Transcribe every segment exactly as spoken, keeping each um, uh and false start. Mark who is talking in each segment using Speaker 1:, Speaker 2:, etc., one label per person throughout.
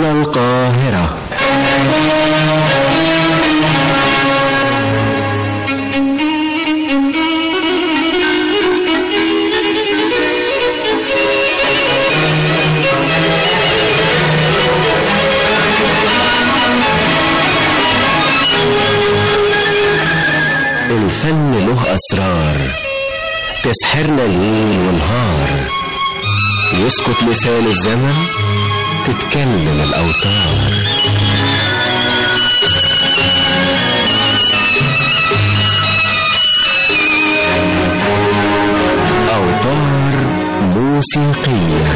Speaker 1: هنا القاهرة. الفن له أسرار تسحرنا ليل ونهار، يسكت لسان الزمن تتكلم الأوتار. أوتار موسيقية.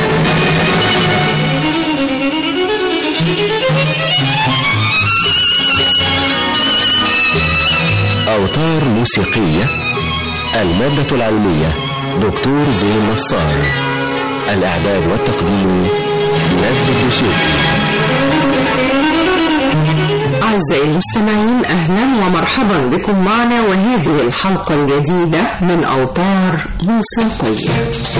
Speaker 1: أوتار موسيقية. المادة العلمية دكتور زين نصار. الإعداد والتقديم نزل الدسوقي.
Speaker 2: أعزائي المستمعين، أهلا ومرحبا بكم معنا وهذه الحلقة الجديدة من أوتار موسيقية.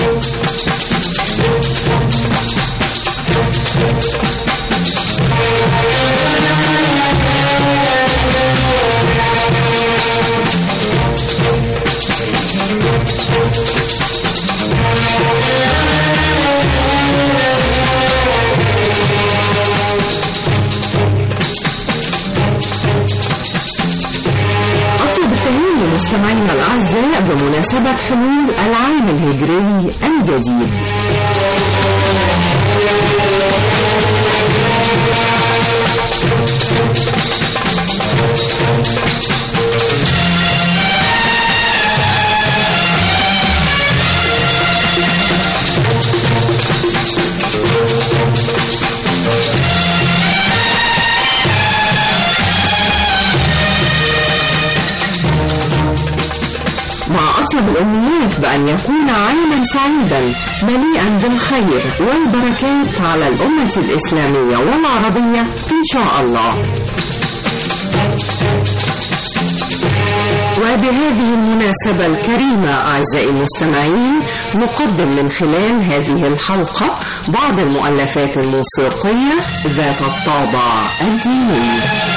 Speaker 2: مستمعينا الأعزاء بمناسبة حلول العام الهجري الجديد، مع أطيب الأمنيات بأن يكون عاما سعيدا مليئا بالخير والبركات على الأمة الإسلامية والعربية إن شاء الله. وبهذه المناسبة الكريمة أعزائي المستمعين، نقدم من خلال هذه الحلقة بعض المؤلفات الموسيقية ذات الطابع الديني.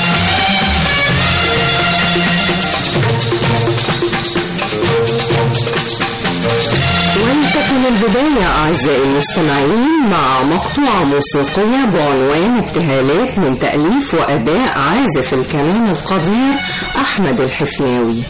Speaker 2: ولتكن البداية أعزائي المستمعين مع مقطوعة موسيقية بعنوان ابتهالات من تأليف وأداء عازف الكمان القدير أحمد الحفناوي.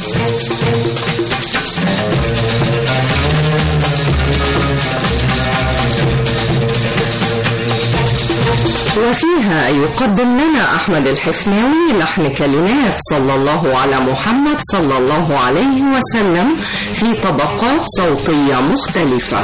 Speaker 2: وفيها يقدم لنا أحمد الحفناوي لحن كلمات صلى الله على محمد صلى الله عليه وسلم في طبقات صوتية مختلفة.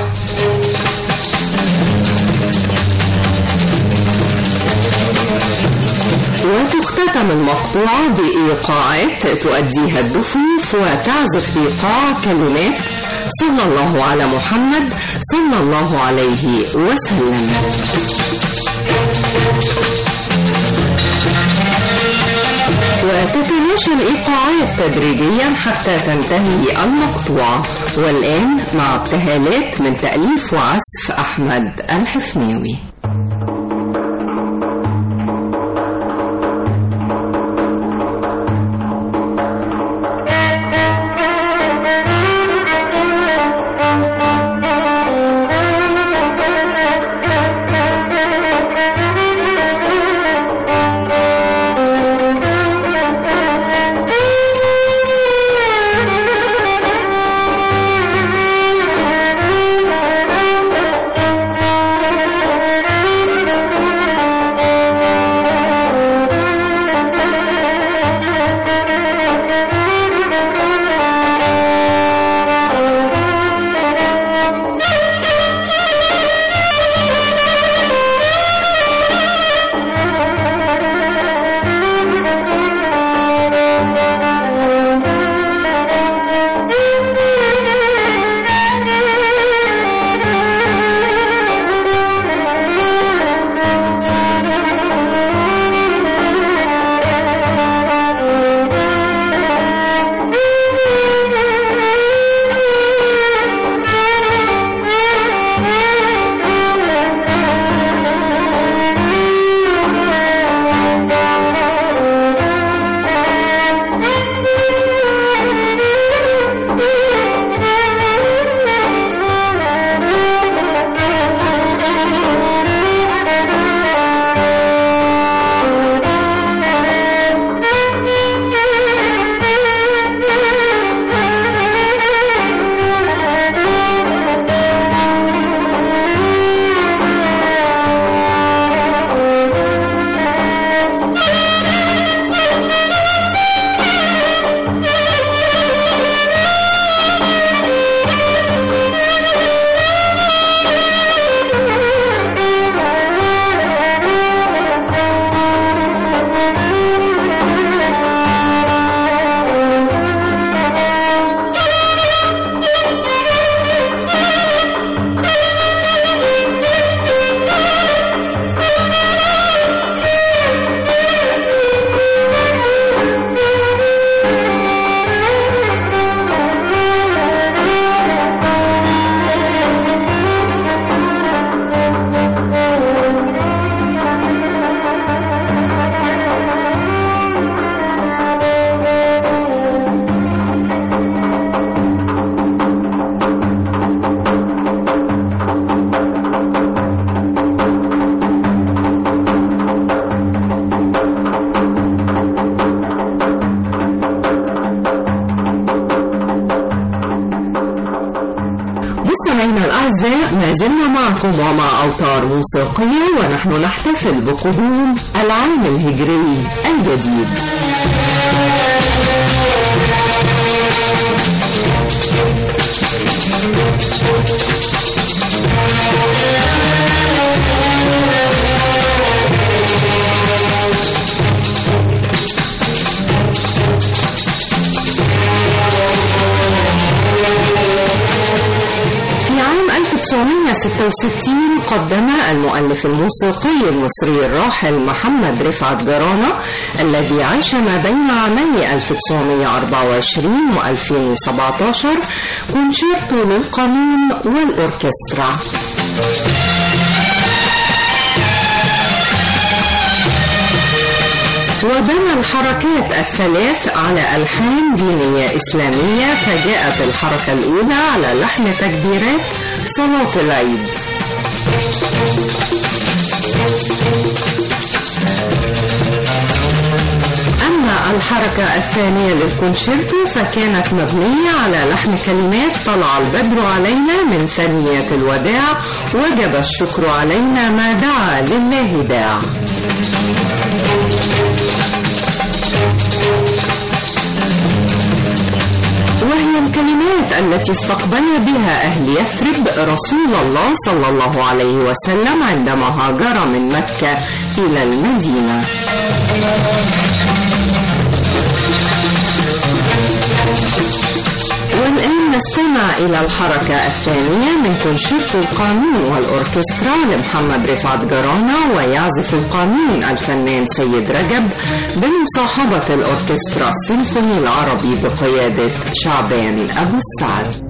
Speaker 2: وتختتم المقطوعة بإيقاعات تؤديها الدفوف وتعزف إيقاع كلمات صلى الله على محمد صلى الله عليه وسلم. وتتماشى الإيقاعات تدريجيا حتى تنتهي المقطوعة. والآن مع ابتهالات من تأليف وعزف أحمد الحفناوي.
Speaker 3: Thank you.
Speaker 2: الأعزاء، ما زلنا معكم ومع أوتار موسيقية ونحن نحتفل بقدوم العام الهجري الجديد. ألف وتسعمائة وستة وستين قدم المؤلف الموسيقي المصري الراحل محمد رفعت جرانة، الذي عاش ما بين عامي ألف وتسعمائة وأربعة وعشرين وألفين وسبعة عشر، كونشيرتو للقانون والأوركسترا. وبنى الحركات الثلاث على ألحان دينية إسلامية، فجاءت الحركة الأولى على لحن تكبيرات صلاة العيد. أما الحركة الثانية للكونشيرتو فكانت مبنية على لحن كلمات طلع البدر علينا من ثنية الوداع، وجب الشكر علينا ما دعا لله داع. وهي الكلمات التي استقبل بها أهل يثرب رسول الله صلى الله عليه وسلم عندما هاجر من مكة إلى المدينة. والآن نستمع إلى الحركة الثانية من كونشيرتو القانون والأوركسترا لمحمد رفعت جرانة، ويعزف القانون الفنان سيد رجب بمصاحبة الأوركسترا السيمفوني العربي بقيادة شعبان أبو السعد.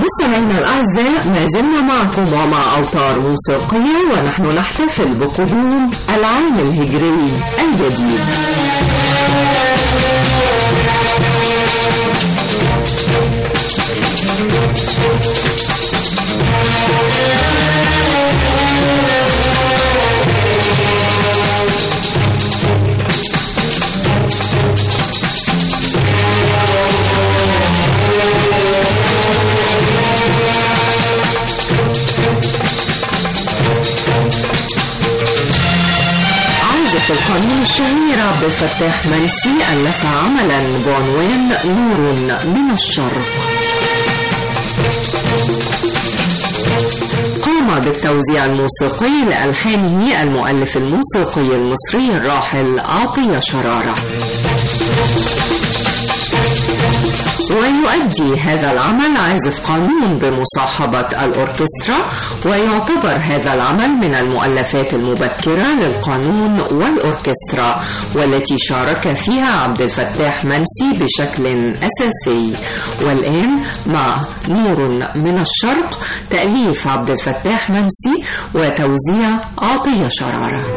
Speaker 2: مستمعينا الأعزاء، ما زلنا معكم ومع أوتار موسيقية، ونحن نحتفل بقدوم العام الهجري الجديد. عازف القانون الشهير عبد الفتاح منسي ألف عملا بعنوان نور من الشرق. قام بالتوزيع الموسيقي لألحانه المؤلف الموسيقي المصري الراحل عطية شرارة. ويؤدي هذا العمل عازف قانون بمصاحبة الأوركسترا، ويعتبر هذا العمل من المؤلفات المبكرة للقانون والأوركسترا، والتي شارك فيها عبد الفتاح منسي بشكل أساسي. والآن مع نور من الشرق، تأليف عبد الفتاح منسي وتوزيع عطية شرارة.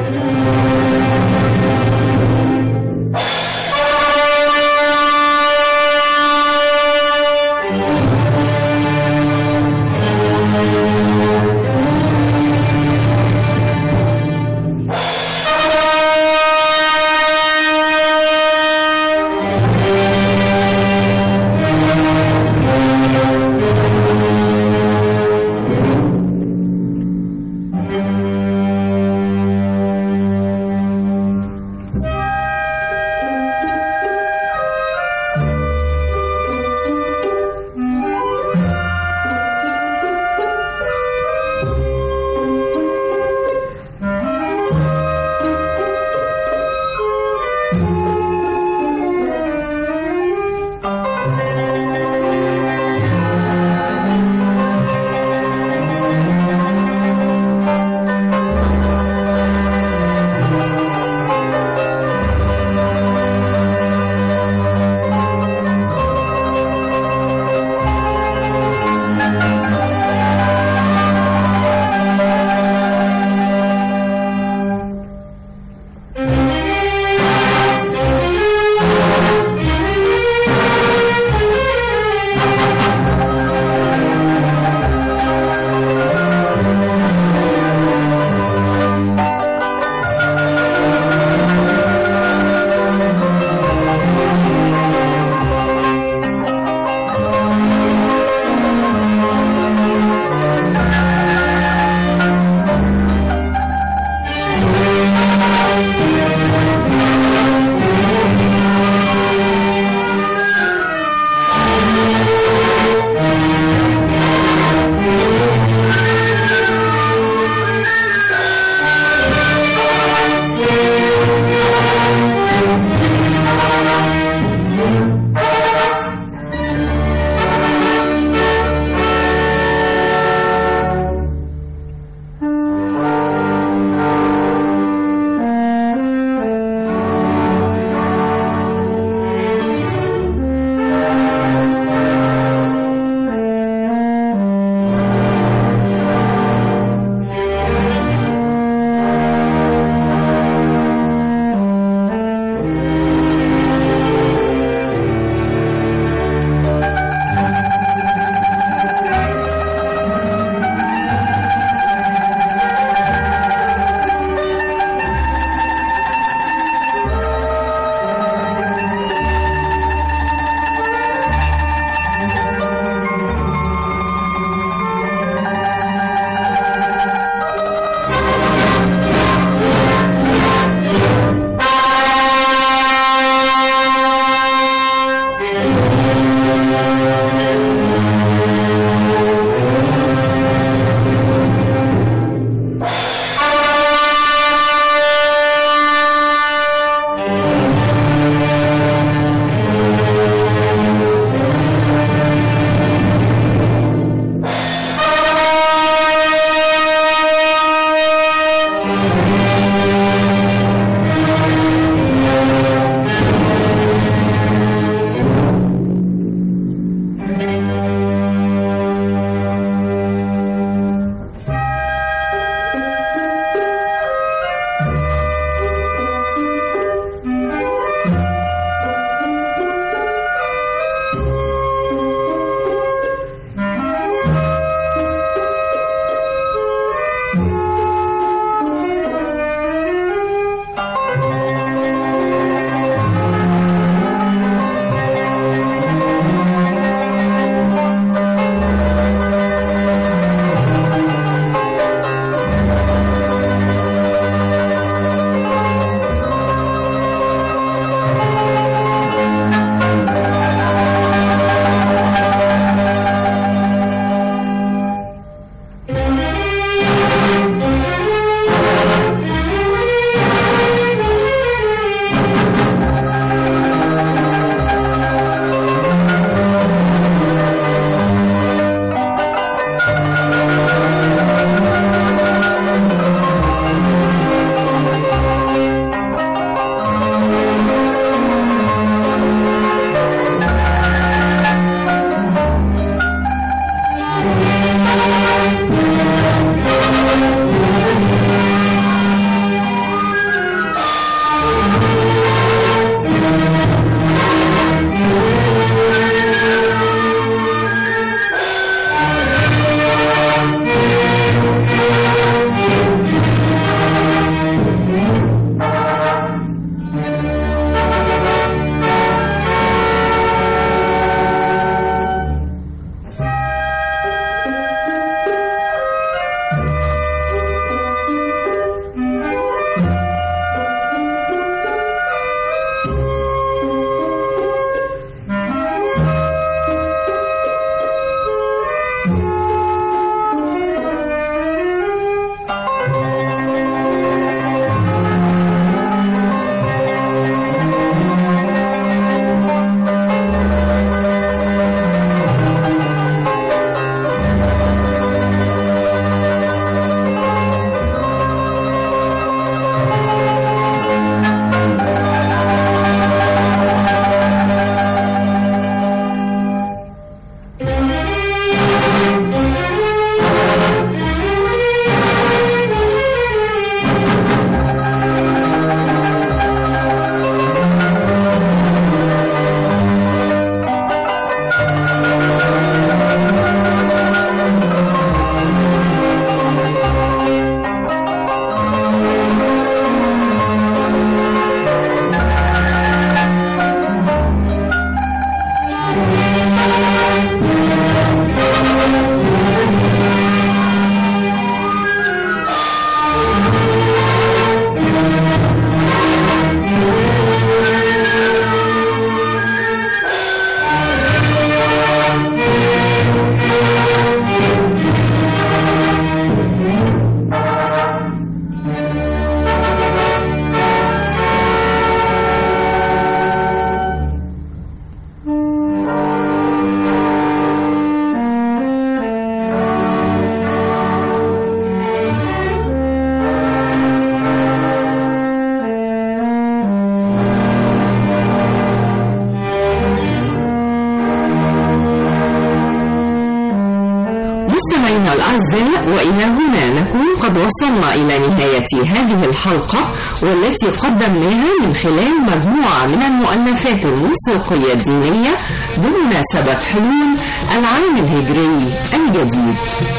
Speaker 2: الأعزاء، وإلى هنا نكون قد وصلنا إلى نهاية هذه الحلقة، والتي قدمناها من خلال مجموعة من المؤلفات الموسيقية الدينية بمناسبة حلول العام الهجري الجديد.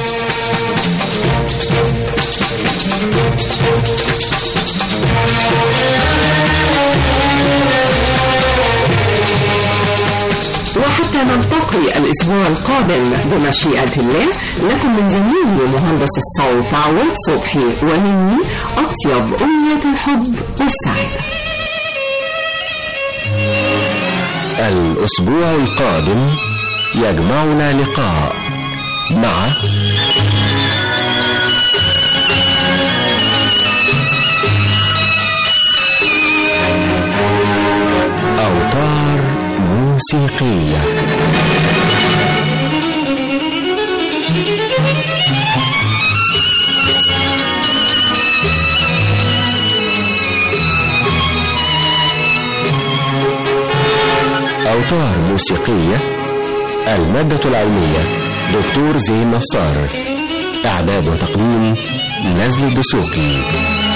Speaker 2: وحتى نلتقي الأسبوع القادم بمشيئة الله، لكم من زميلي مهندس الصوت عواد صبحي ومني أطيب أمنية الحب والسعادة.
Speaker 1: الأسبوع القادم يجمعنا لقاء مع أوتار موسيقية. أوتار موسيقية، المادة العلمية دكتور زين نصار، إعداد وتقديم نزل الدسوقي.